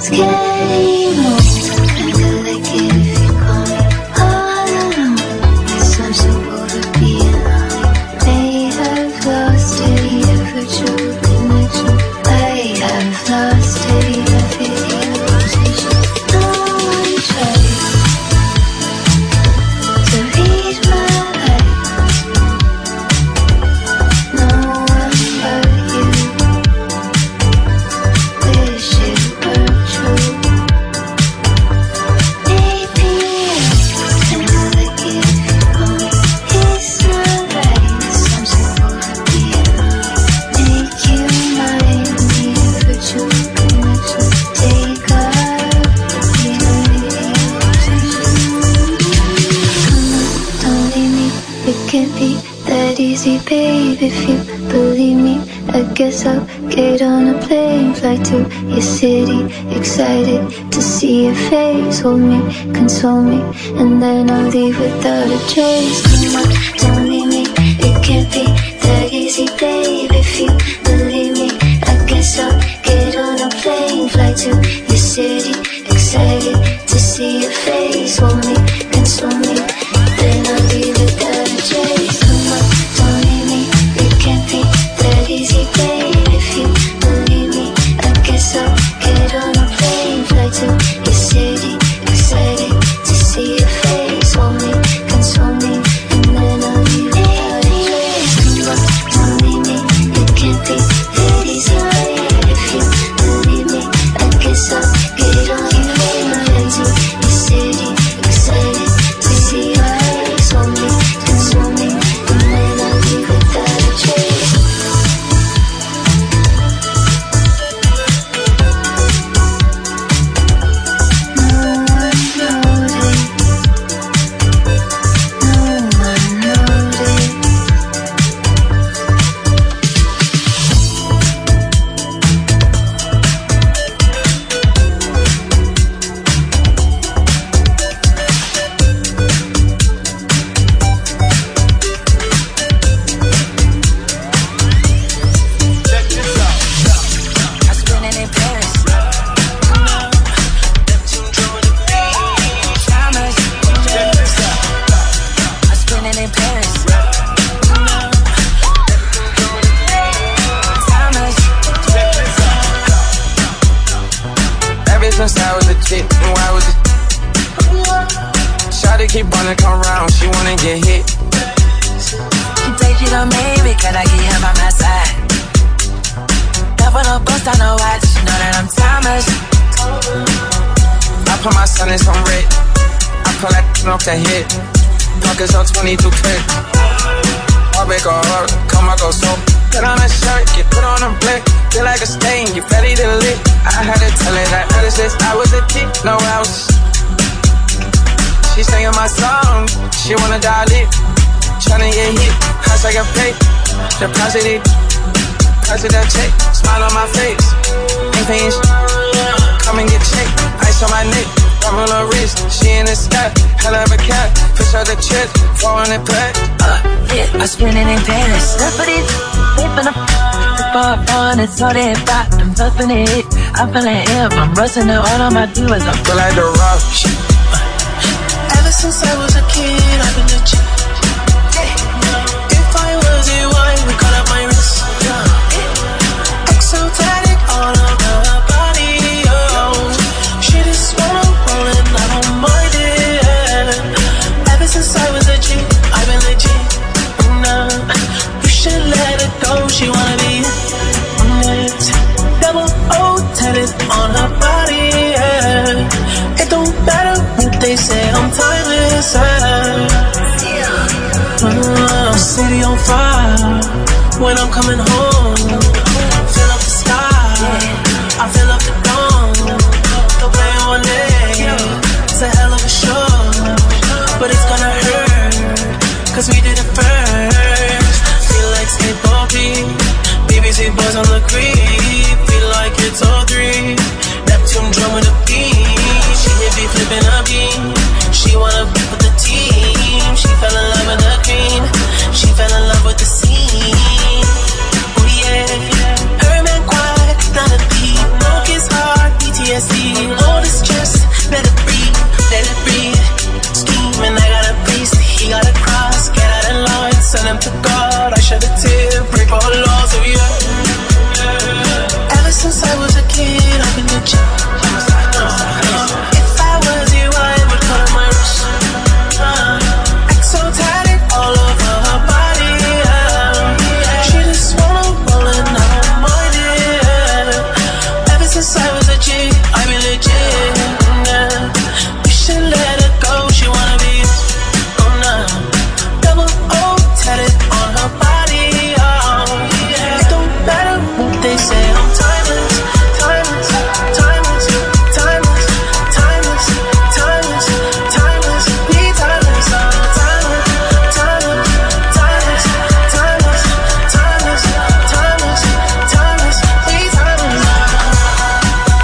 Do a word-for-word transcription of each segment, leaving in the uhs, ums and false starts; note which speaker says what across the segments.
Speaker 1: Hold me, console me, and then I'll leave without a trace. Come on, don't leave me. It can't be that easy, babe. If you believe me, I guess I'll get on a plane, fly to your city, excited to see your face. Hold me, console me, then I'll leave without a trace. Come on, don't leave me. It can't be that easy, babe. If you believe me, I guess I'll get on a plane, fly to your city. Excited to see your face, hold me, console me, and then I'll leave without a trace. Come on, don't leave me, it can't be that easy, babe. If you believe me, I guess I'll get on your plane, fly to your city. Excited to see your face, hold me, console me, and then I'll leave without a trace.
Speaker 2: The hit, pockets on twenty-two clip. I'll make a heart, come, I go so. Put on a shirt, get put on a blick. Feel like a stain, you ready to lick. I had to tell her that this, I was a kid, no else. She singing my song, she wanna dial it. Tryna get hit, house I got paid. Deposit it, president check. Smile on my face, ain't paying sh- come and get checked. Ice on my neck. I'm on her wrist, she in the sky, hell of a cat, push out the chest, falling in pack.
Speaker 3: Uh, yeah, I'm spinning in Paris. That's what it's, flipping up, the far on, it's all that back, I'm puffing it, I'm feeling ill, I'm rusting it, all on my do is I
Speaker 2: feel like the rock.
Speaker 4: Ever since I was a kid, I've been legit. If I was a wine, we call up my wrist. Exotic all over her body, oh. She just wanna roll and I don't mind it. Ever since I was a G, I've been legit. Nah, you should let it go, she wanna be it. Double O tatted on her body, yeah. It don't matter what they say, I'm timeless, yeah. uh, City on fire, when I'm coming home. Fill up the sky, I fill up the dome. The way on it, it's a hell of a show. But it's gonna hurt, cause we did it first. Feel like skateboarding, B B C boys on the creep. Feel like it's all three, Neptune drum with a beat. She hit me flipping a beat. She wanna be with the team. She fell in love with the cream. She fell in love with the scene. Oh since I was a G, I be legit, yeah. You should let her go, she wanna be, oh no. Double O tatted on her body, oh yeah. It don't matter what they say, I'm timeless, timeless, timeless, timeless, timeless, timeless, timeless, be timeless, oh timeless, timeless, timeless, timeless, timeless, timeless, timeless, be timeless.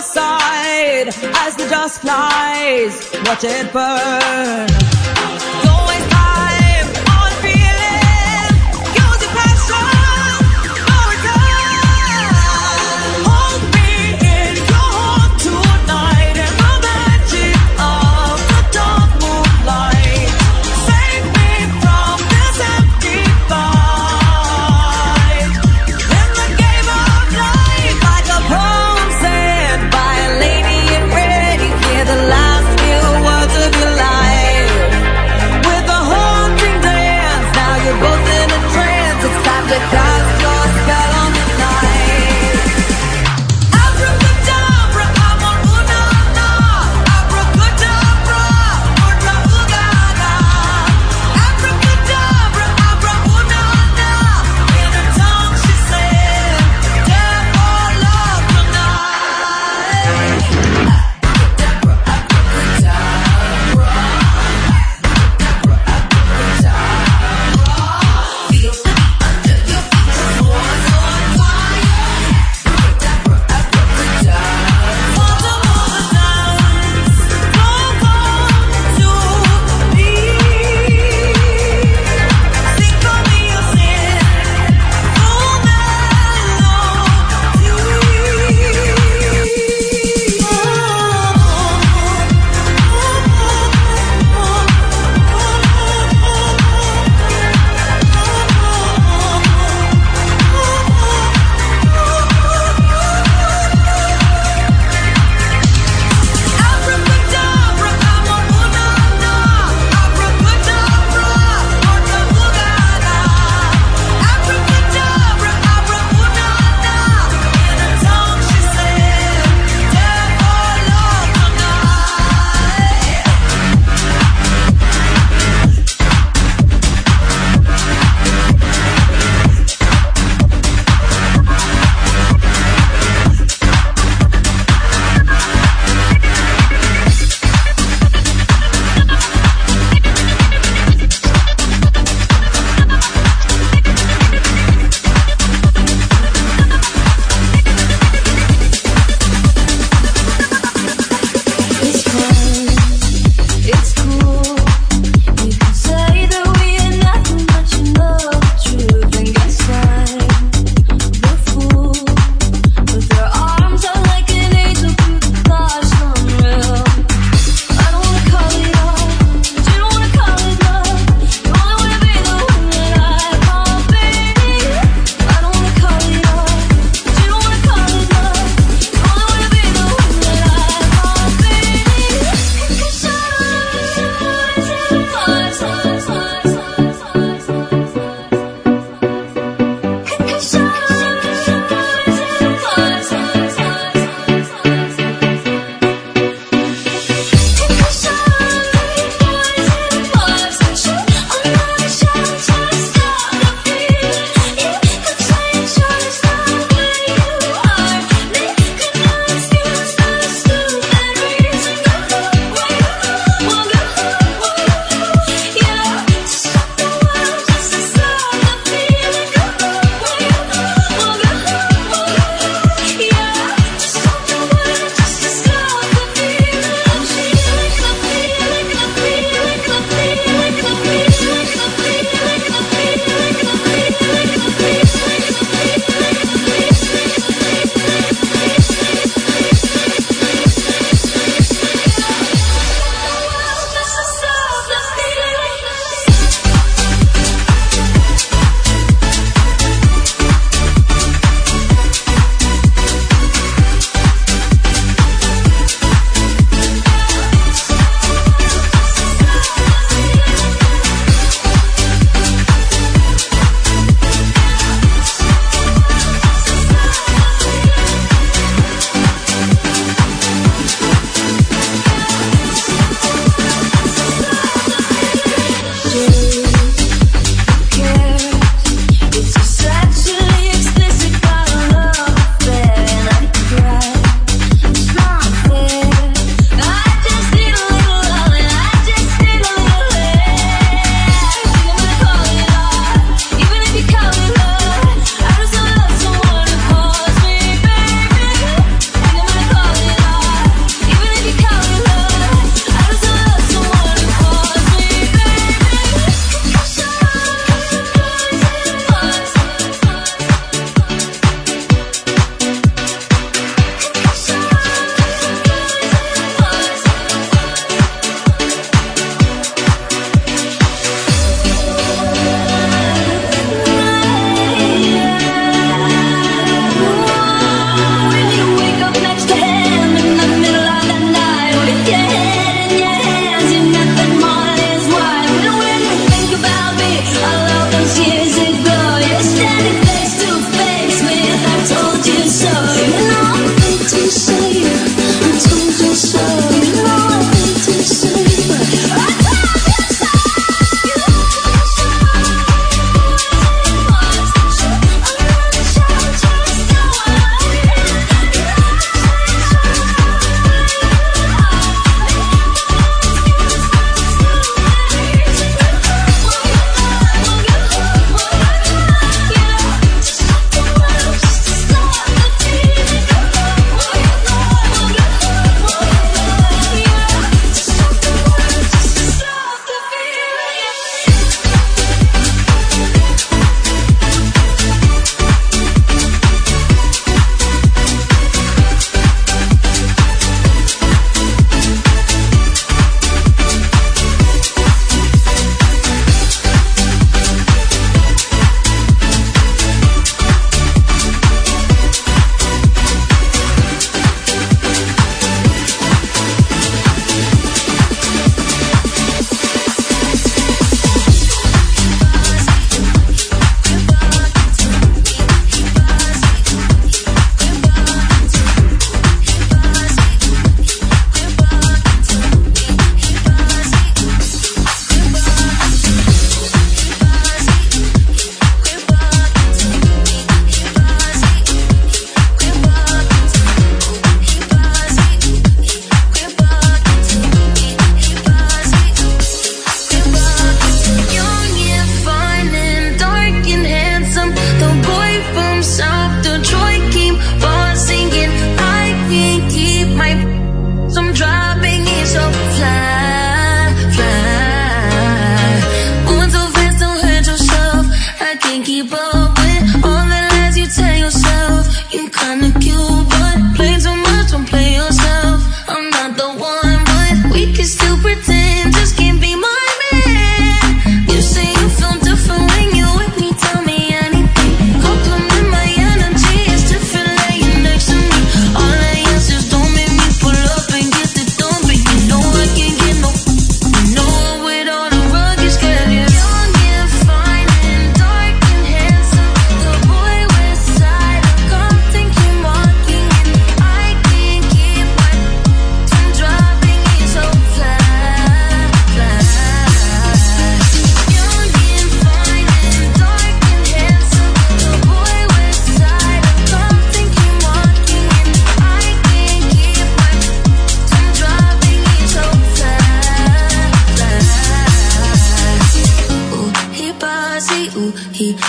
Speaker 5: side as the dust flies. Watch it burn. Don't waste time on feeling. Use your passion for return. Hold me in your heart tonight in the magic of the dark moonlight. Save me from this empty fight. In the game of life, like a poem said by a lady in red, you hear the last few words of your life.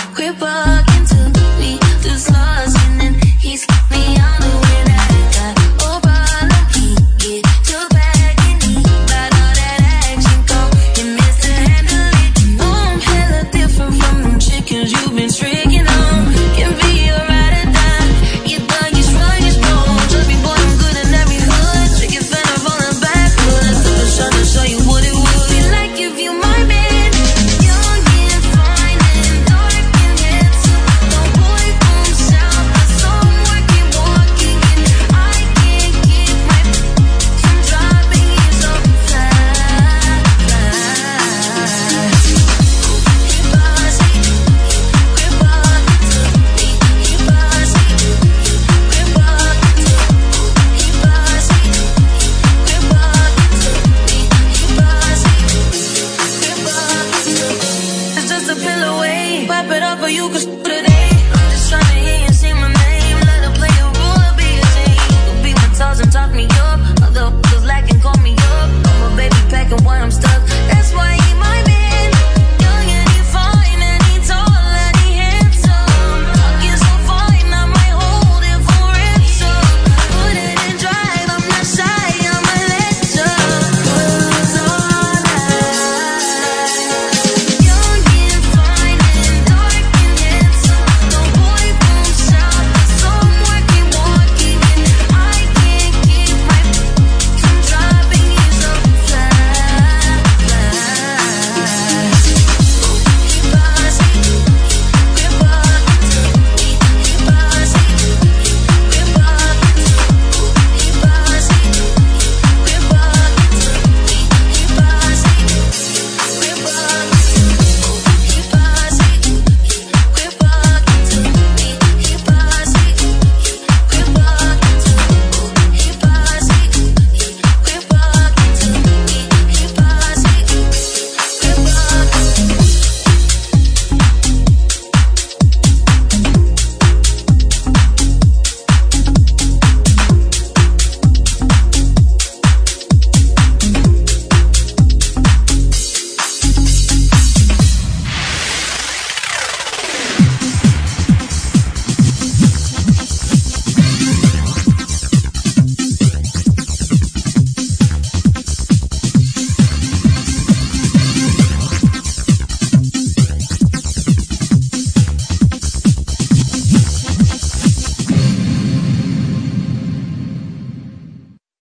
Speaker 1: We're walking to me, just lost, and then he's me on the way that I got. Oh, follow me, get your bag and eat. Got all that action, go and Mister Handle it. Oh, I'm hella different from them chickens you've been tricking on. Can be a ride or die, you thug, you strong, you strong. Trust me, boy, I'm good in every hood. Chicken fender falling backwards. So I'm trying to show you what it would be like if you my man. Young and fine and dark and handsome. The boy from south, but some working, walking, and I can't get my from dropping you so fast. He bossy, we're walking to me. He bossy, we're walking to. He bossy, we're walking to me. He bossy, we're walking to. It's just a pill away. Wipe it up or you can shoot today.